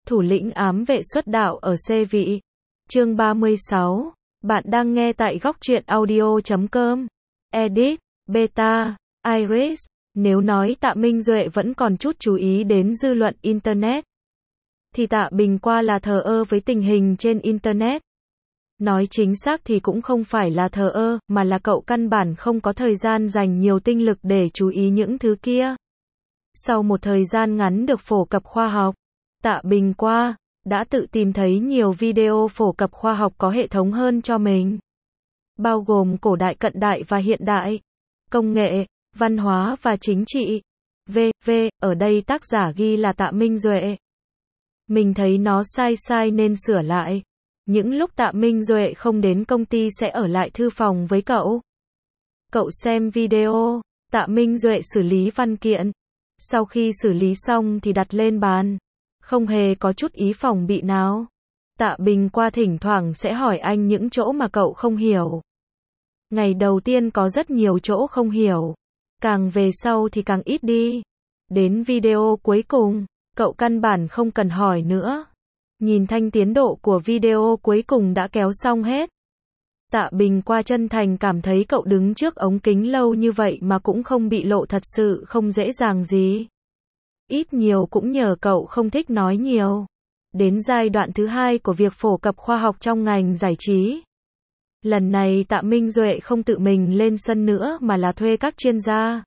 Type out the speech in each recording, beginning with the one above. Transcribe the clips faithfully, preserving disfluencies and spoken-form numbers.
Thủ lĩnh ám vệ xuất đạo ở xê vị. Chương ba mươi sáu. Bạn đang nghe tại góc truyện audio chấm com. Edit, Beta, Iris. Nếu nói Tạ Minh Duệ vẫn còn chút chú ý đến dư luận Internet, thì Tạ Bình qua là thờ ơ với tình hình trên Internet. Nói chính xác thì cũng không phải là thờ ơ, mà là cậu căn bản không có thời gian dành nhiều tinh lực để chú ý những thứ kia. Sau một thời gian ngắn được phổ cập khoa học, Tạ Bình qua đã tự tìm thấy nhiều video phổ cập khoa học có hệ thống hơn cho mình, bao gồm cổ đại, cận đại và hiện đại, công nghệ, văn hóa và chính trị. vê vê Ở đây tác giả ghi là Tạ Minh Duệ. Mình thấy nó sai sai nên sửa lại. Những lúc Tạ Minh Duệ không đến công ty sẽ ở lại thư phòng với cậu. Cậu xem video, Tạ Minh Duệ xử lý văn kiện. Sau khi xử lý xong thì đặt lên bàn. Không hề có chút ý phòng bị nào. Tạ Bình qua thỉnh thoảng sẽ hỏi anh những chỗ mà cậu không hiểu. Ngày đầu tiên có rất nhiều chỗ không hiểu. Càng về sau thì càng ít đi. Đến video cuối cùng, cậu căn bản không cần hỏi nữa. Nhìn thanh tiến độ của video cuối cùng đã kéo xong hết. Tạ Bình qua chân thành cảm thấy cậu đứng trước ống kính lâu như vậy mà cũng không bị lộ thật sự không dễ dàng gì. Ít nhiều cũng nhờ cậu không thích nói nhiều. Đến giai đoạn thứ hai của việc phổ cập khoa học trong ngành giải trí. Lần này Tạ Minh Duệ không tự mình lên sân nữa mà là thuê các chuyên gia.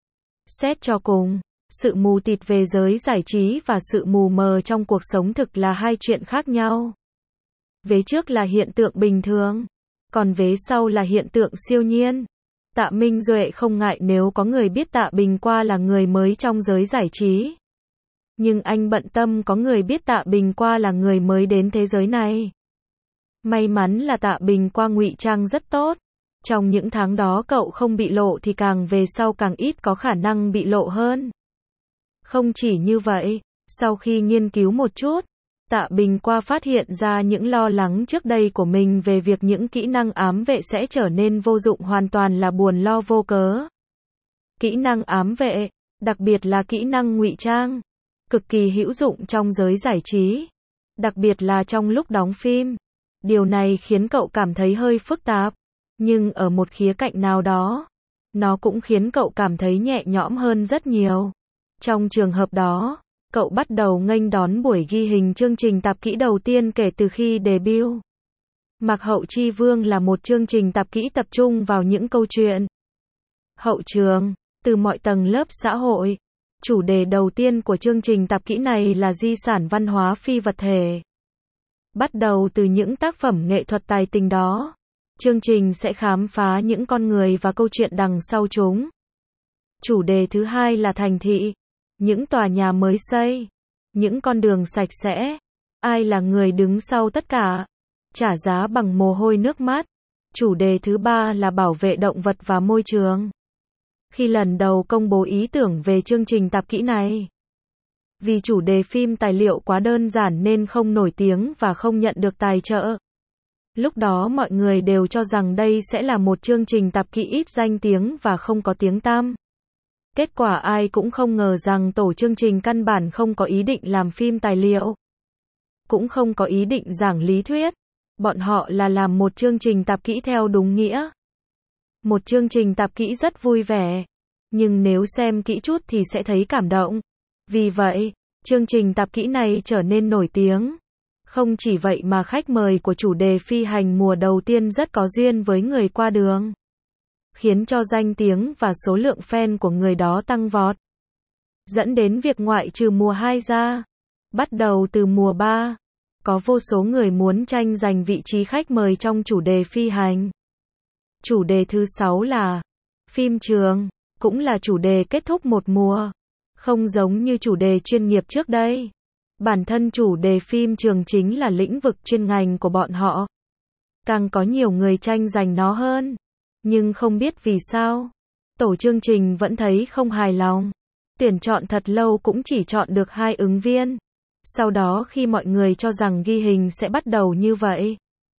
Xét cho cùng, sự mù tịt về giới giải trí và sự mù mờ trong cuộc sống thực là hai chuyện khác nhau. Vế trước là hiện tượng bình thường, còn vế sau là hiện tượng siêu nhiên. Tạ Minh Duệ không ngại nếu có người biết Tạ Bình qua là người mới trong giới giải trí. Nhưng anh bận tâm có người biết Tạ Bình qua là người mới đến thế giới này. May mắn là Tạ Bình qua ngụy trang rất tốt. Trong những tháng đó cậu không bị lộ thì càng về sau càng ít có khả năng bị lộ hơn. Không chỉ như vậy, sau khi nghiên cứu một chút, Tạ Bình qua phát hiện ra những lo lắng trước đây của mình về việc những kỹ năng ám vệ sẽ trở nên vô dụng hoàn toàn là buồn lo vô cớ. Kỹ năng ám vệ, đặc biệt là kỹ năng ngụy trang, cực kỳ hữu dụng trong giới giải trí, đặc biệt là trong lúc đóng phim. Điều này khiến cậu cảm thấy hơi phức tạp, nhưng ở một khía cạnh nào đó, nó cũng khiến cậu cảm thấy nhẹ nhõm hơn rất nhiều. Trong trường hợp đó, cậu bắt đầu nghênh đón buổi ghi hình chương trình tạp kỹ đầu tiên kể từ khi debut. Mạc Hậu Chi Vương là một chương trình tạp kỹ tập trung vào những câu chuyện hậu trường, từ mọi tầng lớp xã hội. Chủ đề đầu tiên của chương trình tạp kỹ này là di sản văn hóa phi vật thể. Bắt đầu từ những tác phẩm nghệ thuật tài tình đó, chương trình sẽ khám phá những con người và câu chuyện đằng sau chúng. Chủ đề thứ hai là thành thị. Những tòa nhà mới xây, những con đường sạch sẽ, ai là người đứng sau tất cả, trả giá bằng mồ hôi nước mắt. Chủ đề thứ ba là bảo vệ động vật và môi trường. Khi lần đầu công bố ý tưởng về chương trình tạp kỹ này, vì chủ đề phim tài liệu quá đơn giản nên không nổi tiếng và không nhận được tài trợ. Lúc đó mọi người đều cho rằng đây sẽ là một chương trình tạp kỹ ít danh tiếng và không có tiếng tăm. Kết quả ai cũng không ngờ rằng tổ chương trình căn bản không có ý định làm phim tài liệu, cũng không có ý định giảng lý thuyết. Bọn họ là làm một chương trình tạp kỹ theo đúng nghĩa. Một chương trình tạp kỹ rất vui vẻ, nhưng nếu xem kỹ chút thì sẽ thấy cảm động. Vì vậy, chương trình tạp kỹ này trở nên nổi tiếng. Không chỉ vậy mà khách mời của chủ đề phi hành mùa đầu tiên rất có duyên với người qua đường, khiến cho danh tiếng và số lượng fan của người đó tăng vọt. Dẫn đến việc ngoại trừ mùa hai ra, bắt đầu từ mùa ba, có vô số người muốn tranh giành vị trí khách mời trong chủ đề phi hành. Chủ đề thứ sáu là phim trường, cũng là chủ đề kết thúc một mùa. Không giống như chủ đề chuyên nghiệp trước đây. Bản thân chủ đề phim trường chính là lĩnh vực chuyên ngành của bọn họ. Càng có nhiều người tranh giành nó hơn. Nhưng không biết vì sao, tổ chương trình vẫn thấy không hài lòng. Tuyển chọn thật lâu cũng chỉ chọn được hai ứng viên. Sau đó khi mọi người cho rằng ghi hình sẽ bắt đầu như vậy,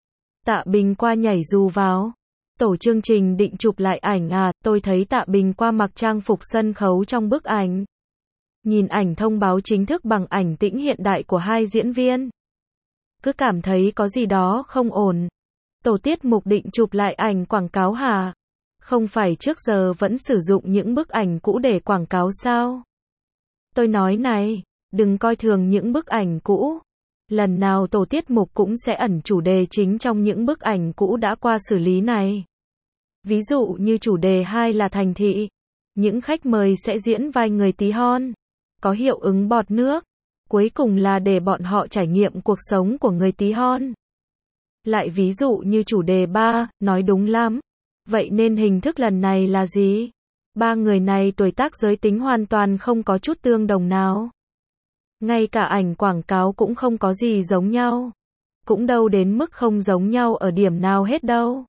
Tạ Bình qua nhảy dù vào. Tổ chương trình định chụp lại ảnh à, tôi thấy Tạ Bình qua mặc trang phục sân khấu trong bức ảnh. Nhìn ảnh thông báo chính thức bằng ảnh tĩnh hiện đại của hai diễn viên. Cứ cảm thấy có gì đó không ổn. Tổ tiết mục định chụp lại ảnh quảng cáo hả? Không phải trước giờ vẫn sử dụng những bức ảnh cũ để quảng cáo sao? Tôi nói này, đừng coi thường những bức ảnh cũ. Lần nào tổ tiết mục cũng sẽ ẩn chủ đề chính trong những bức ảnh cũ đã qua xử lý này. Ví dụ như chủ đề hai là thành thị. Những khách mời sẽ diễn vai người tí hon. Có hiệu ứng bọt nước. Cuối cùng là để bọn họ trải nghiệm cuộc sống của người tí hon. Lại ví dụ như chủ đề ba, nói đúng lắm. Vậy nên hình thức lần này là gì? Ba người này tuổi tác giới tính hoàn toàn không có chút tương đồng nào. Ngay cả ảnh quảng cáo cũng không có gì giống nhau. Cũng đâu đến mức không giống nhau ở điểm nào hết đâu.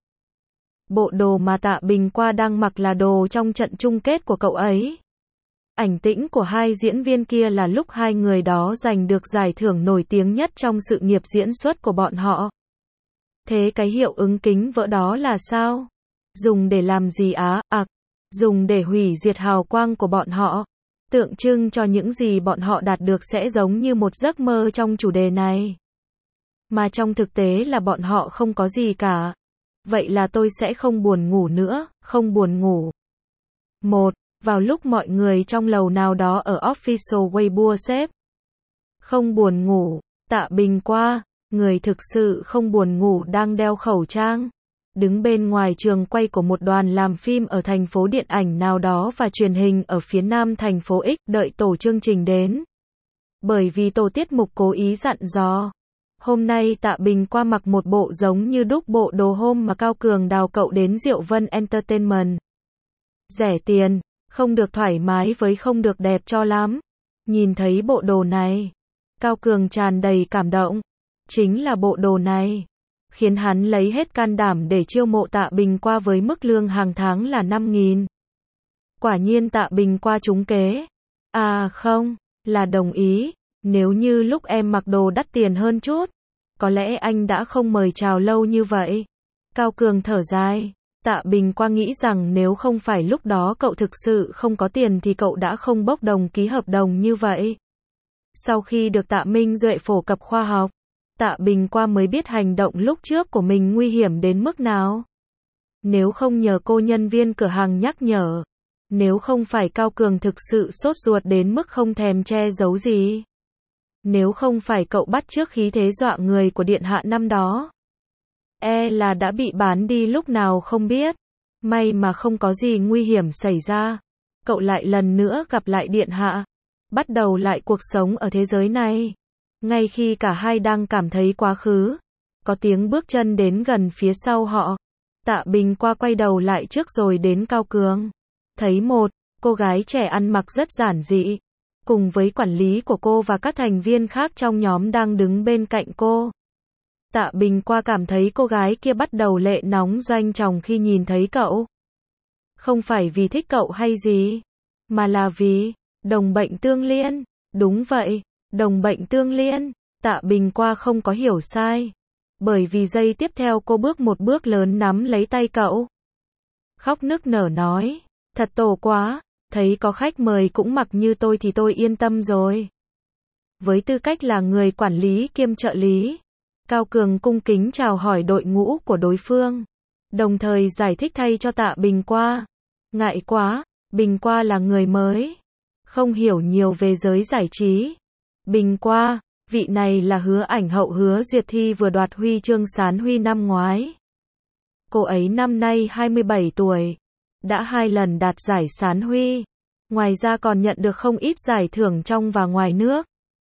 Bộ đồ mà Tạ Bình Qua đang mặc là đồ trong trận chung kết của cậu ấy. Ảnh tĩnh của hai diễn viên kia là lúc hai người đó giành được giải thưởng nổi tiếng nhất trong sự nghiệp diễn xuất của bọn họ. Thế cái hiệu ứng kính vỡ đó là sao? Dùng để làm gì á? À, dùng để hủy diệt hào quang của bọn họ. Tượng trưng cho những gì bọn họ đạt được sẽ giống như một giấc mơ trong chủ đề này. Mà trong thực tế là bọn họ không có gì cả. Vậy là tôi sẽ không buồn ngủ nữa, không buồn ngủ. Một, vào lúc mọi người trong lầu nào đó ở official Weibo xếp. Không buồn ngủ, Tạ Bình Qua, người thực sự không buồn ngủ đang đeo khẩu trang. Đứng bên ngoài trường quay của một đoàn làm phim ở thành phố điện ảnh nào đó và truyền hình ở phía nam thành phố X đợi tổ chương trình đến. Bởi vì tổ tiết mục cố ý dặn dò. Hôm nay Tạ Bình Qua mặc một bộ giống như đúc bộ đồ hôm mà Cao Cường đào cậu đến Diệu Vân Entertainment. Rẻ tiền, không được thoải mái với không được đẹp cho lắm. Nhìn thấy bộ đồ này, Cao Cường tràn đầy cảm động. Chính là bộ đồ này khiến hắn lấy hết can đảm để chiêu mộ Tạ Bình Qua với mức lương hàng tháng là năm nghìn. Quả nhiên Tạ Bình Qua trúng kế. À không, là đồng ý. Nếu như lúc em mặc đồ đắt tiền hơn chút, có lẽ anh đã không mời chào lâu như vậy. Cao Cường thở dài. Tạ Bình Qua nghĩ rằng nếu không phải lúc đó cậu thực sự không có tiền thì cậu đã không bốc đồng ký hợp đồng như vậy. Sau khi được Tạ Minh Duệ phổ cập khoa học, Tạ Bình Qua mới biết hành động lúc trước của mình nguy hiểm đến mức nào. Nếu không nhờ cô nhân viên cửa hàng nhắc nhở, nếu không phải Cao Cường thực sự sốt ruột đến mức không thèm che giấu gì, nếu không phải cậu bắt chước khí thế dọa người của điện hạ năm đó, e là đã bị bán đi lúc nào không biết. May mà không có gì nguy hiểm xảy ra. Cậu lại lần nữa gặp lại điện hạ, bắt đầu lại cuộc sống ở thế giới này. Ngay khi cả hai đang cảm thấy quá khứ, có tiếng bước chân đến gần phía sau họ. Tạ Bình Qua quay đầu lại trước rồi đến Cao Cường. Thấy một cô gái trẻ ăn mặc rất giản dị, cùng với quản lý của cô và các thành viên khác trong nhóm đang đứng bên cạnh cô. Tạ Bình Qua cảm thấy cô gái kia bắt đầu lệ nóng doanh trọng khi nhìn thấy cậu. Không phải vì thích cậu hay gì, mà là vì đồng bệnh tương liên. Đúng vậy, đồng bệnh tương liên. Tạ Bình Qua không có hiểu sai. Bởi vì giây tiếp theo cô bước một bước lớn nắm lấy tay cậu. Khóc nức nở nói, thật tổ quá, thấy có khách mời cũng mặc như tôi thì tôi yên tâm rồi. Với tư cách là người quản lý kiêm trợ lý, Cao Cường cung kính chào hỏi đội ngũ của đối phương, đồng thời giải thích thay cho Tạ Bình Qua. Ngại quá, Bình Qua là người mới, không hiểu nhiều về giới giải trí. Bình Qua, vị này là Hứa Ảnh hậu Hứa Duyệt Thi vừa đoạt huy chương Sán Huy năm ngoái. Cô ấy năm nay hai mươi bảy tuổi, đã hai lần đạt giải Sán Huy, ngoài ra còn nhận được không ít giải thưởng trong và ngoài nước.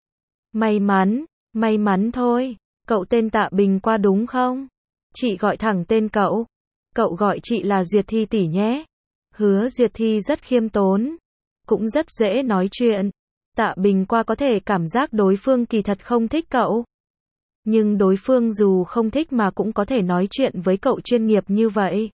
May mắn, may mắn thôi. Cậu tên Tạ Bình Qua đúng không? Chị gọi thẳng tên cậu. Cậu gọi chị là Duyệt Thi tỷ nhé. Hứa Duyệt Thi rất khiêm tốn, cũng rất dễ nói chuyện. Tạ Bình Qua có thể cảm giác đối phương kỳ thật không thích cậu. Nhưng đối phương dù không thích mà cũng có thể nói chuyện với cậu chuyên nghiệp như vậy.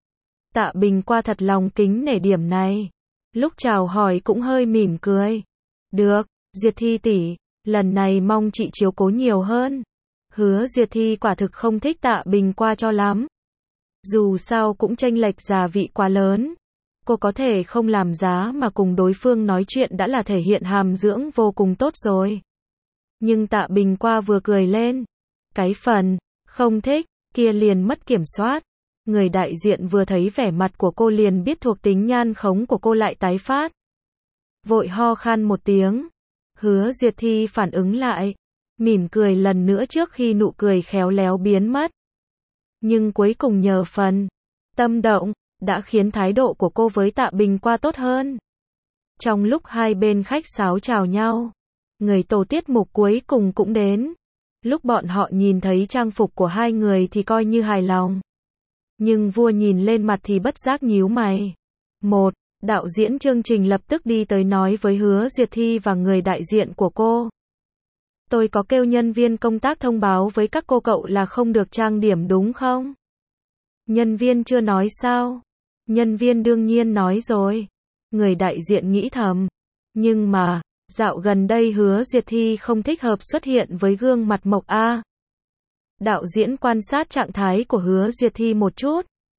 Tạ Bình Qua thật lòng kính nể điểm này. Lúc chào hỏi cũng hơi mỉm cười. Được, Duyệt Thi tỷ, lần này mong chị chiếu cố nhiều hơn. Hứa Duyệt Thi quả thực không thích Tạ Bình Qua cho lắm. Dù sao cũng chênh lệch gia vị quá lớn. Cô có thể không làm giá mà cùng đối phương nói chuyện đã là thể hiện hàm dưỡng vô cùng tốt rồi. Nhưng Tạ Bình Qua vừa cười lên. Cái phần không thích kia liền mất kiểm soát. Người đại diện vừa thấy vẻ mặt của cô liền biết thuộc tính nhan khống của cô lại tái phát. Vội ho khan một tiếng. Hứa Duyệt Thi phản ứng lại. Mỉm cười lần nữa trước khi nụ cười khéo léo biến mất. Nhưng cuối cùng nhờ phần tâm động, đã khiến thái độ của cô với Tạ Bình Qua tốt hơn. Trong lúc hai bên khách sáo chào nhau, người tổ tiết mục cuối cùng cũng đến. Lúc bọn họ nhìn thấy trang phục của hai người thì coi như hài lòng. Nhưng vua nhìn lên mặt thì bất giác nhíu mày. Một, đạo diễn chương trình lập tức đi tới nói với Hứa Duyệt Thi và người đại diện của cô. Tôi có kêu nhân viên công tác thông báo với các cô cậu là không được trang điểm đúng không? Nhân viên chưa nói sao? Nhân viên đương nhiên nói rồi. Người đại diện nghĩ thầm. Nhưng mà, dạo gần đây Hứa Duyệt Thi không thích hợp xuất hiện với gương mặt mộc A. Đạo diễn quan sát trạng thái của Hứa Duyệt Thi một chút.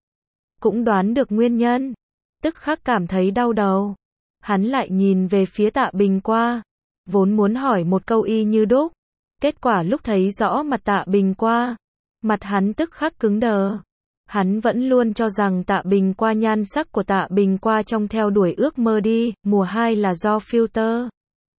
Cũng đoán được nguyên nhân. Tức khắc cảm thấy đau đầu. Hắn lại nhìn về phía Tạ Bình Qua. Vốn muốn hỏi một câu y như đúc. Kết quả lúc thấy rõ mặt Tạ Bình Qua. Mặt hắn tức khắc cứng đờ. Hắn vẫn luôn cho rằng Tạ Bình Qua nhan sắc của Tạ Bình Qua trong theo đuổi ước mơ đi, mùa hai là do filter.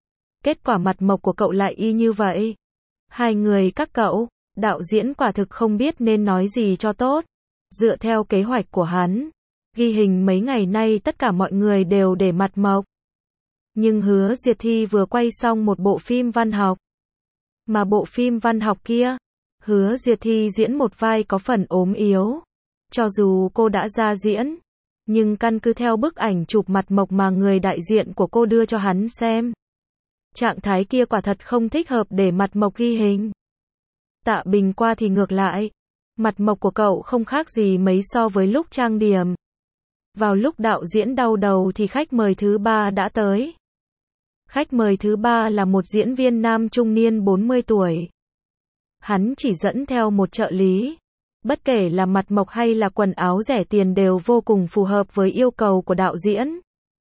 Kết quả mặt mộc của cậu lại y như vậy. Hai người các cậu, đạo diễn quả thực không biết nên nói gì cho tốt. Dựa theo kế hoạch của hắn, ghi hình mấy ngày nay tất cả mọi người đều để mặt mộc. Nhưng Hứa Duyệt Thi vừa quay xong một bộ phim văn học. Mà bộ phim văn học kia, Hứa Duyệt Thi diễn một vai có phần ốm yếu. Cho dù cô đã ra diễn, nhưng căn cứ theo bức ảnh chụp mặt mộc mà người đại diện của cô đưa cho hắn xem. Trạng thái kia quả thật không thích hợp để mặt mộc ghi hình. Tạ Bình Qua thì ngược lại. Mặt mộc của cậu không khác gì mấy so với lúc trang điểm. Vào lúc đạo diễn đau đầu thì khách mời thứ ba đã tới. Khách mời thứ ba là một diễn viên nam trung niên bốn mươi tuổi. Hắn chỉ dẫn theo một trợ lý. Bất kể là mặt mộc hay là quần áo rẻ tiền đều vô cùng phù hợp với yêu cầu của đạo diễn.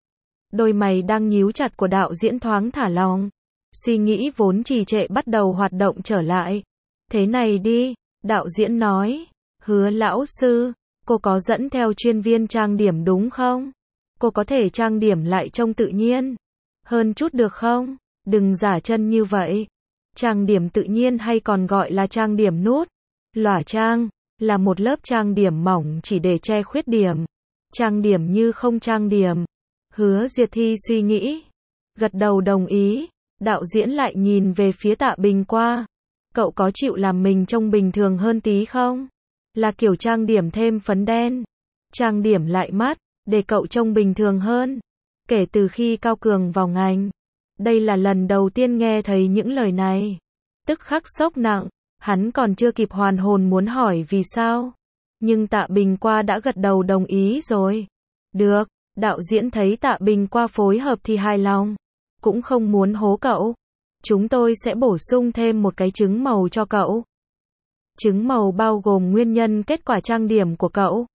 Đôi mày đang nhíu chặt của đạo diễn thoáng thả lỏng. Suy nghĩ vốn trì trệ bắt đầu hoạt động trở lại. Thế này đi, đạo diễn nói. Hứa lão sư, cô có dẫn theo chuyên viên trang điểm đúng không? Cô có thể trang điểm lại trông tự nhiên hơn chút được không? Đừng giả chân như vậy. Trang điểm tự nhiên hay còn gọi là trang điểm nút, lòa trang, là một lớp trang điểm mỏng chỉ để che khuyết điểm. Trang điểm như không trang điểm. Hứa Duyệt Thi suy nghĩ. Gật đầu đồng ý. Đạo diễn lại nhìn về phía Tạ Bình Qua. Cậu có chịu làm mình trông bình thường hơn tí không? Là kiểu trang điểm thêm phấn đen. Trang điểm lại mắt, để cậu trông bình thường hơn. Kể từ khi Cao Cường vào ngành. Đây là lần đầu tiên nghe thấy những lời này. Tức khắc sốc nặng. Hắn còn chưa kịp hoàn hồn muốn hỏi vì sao. Nhưng Tạ Bình Qua đã gật đầu đồng ý rồi. Được, đạo diễn thấy Tạ Bình Qua phối hợp thì hài lòng. Cũng không muốn hố cậu. Chúng tôi sẽ bổ sung thêm một cái chứng màu cho cậu. Chứng màu bao gồm nguyên nhân kết quả trang điểm của cậu.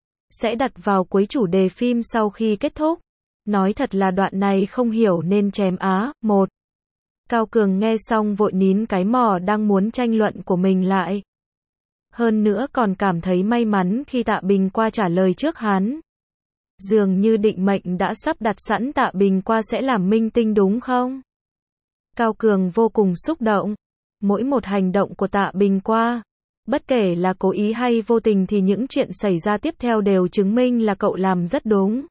Sẽ đặt vào cuối chủ đề phim sau khi kết thúc. Nói thật là đoạn này không hiểu nên chém á. Một. Cao Cường nghe xong vội nín cái mỏ đang muốn tranh luận của mình lại. Hơn nữa còn cảm thấy may mắn khi Tạ Bình Qua trả lời trước hắn. Dường như định mệnh đã sắp đặt sẵn Tạ Bình Qua sẽ làm minh tinh đúng không? Cao Cường vô cùng xúc động. Mỗi một hành động của Tạ Bình Qua, bất kể là cố ý hay vô tình thì những chuyện xảy ra tiếp theo đều chứng minh là cậu làm rất đúng.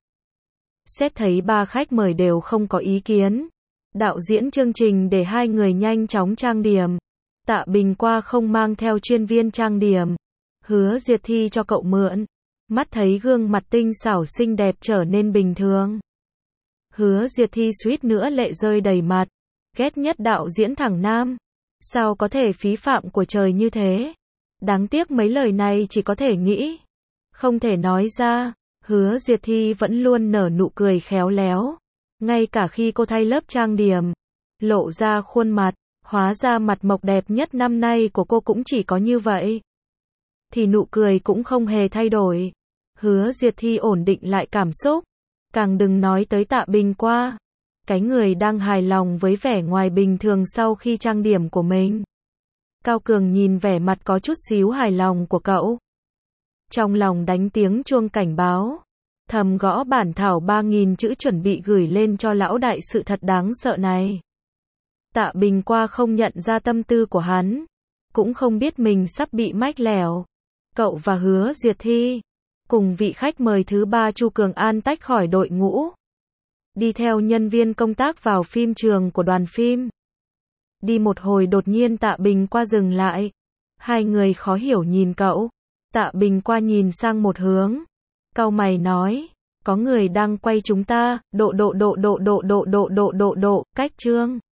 Xét thấy ba khách mời đều không có ý kiến. Đạo diễn chương trình để hai người nhanh chóng trang điểm. Tạ Bình Qua không mang theo chuyên viên trang điểm. Hứa Duyệt Thi cho cậu mượn. Mắt thấy gương mặt tinh xảo xinh đẹp trở nên bình thường. Hứa Duyệt Thi suýt nữa lệ rơi đầy mặt. Ghét nhất đạo diễn thẳng nam. Sao có thể phí phạm của trời như thế? Đáng tiếc mấy lời này chỉ có thể nghĩ. Không thể nói ra. Hứa Duyệt Thi vẫn luôn nở nụ cười khéo léo. Ngay cả khi cô thay lớp trang điểm, lộ ra khuôn mặt, hóa ra mặt mộc đẹp nhất năm nay của cô cũng chỉ có như vậy. Thì nụ cười cũng không hề thay đổi. Hứa Duyệt Thi ổn định lại cảm xúc. Càng đừng nói tới Tạ Bình Qua. Cái người đang hài lòng với vẻ ngoài bình thường sau khi trang điểm của mình. Cao Cường nhìn vẻ mặt có chút xíu hài lòng của cậu. Trong lòng đánh tiếng chuông cảnh báo. Thầm gõ bản thảo ba nghìn chữ chuẩn bị gửi lên cho lão đại sự thật đáng sợ này. Tạ Bình Qua không nhận ra tâm tư của hắn. Cũng không biết mình sắp bị mách lẻo. Cậu và Hứa Duyệt Thi. Cùng vị khách mời thứ ba Chu Cường An tách khỏi đội ngũ. Đi theo nhân viên công tác vào phim trường của đoàn phim. Đi một hồi đột nhiên Tạ Bình Qua dừng lại. Hai người khó hiểu nhìn cậu. Tạ Bình Qua nhìn sang một hướng. Cau mày nói. Có người đang quay chúng ta. Độ độ độ độ độ độ độ độ độ độ. Cách chương.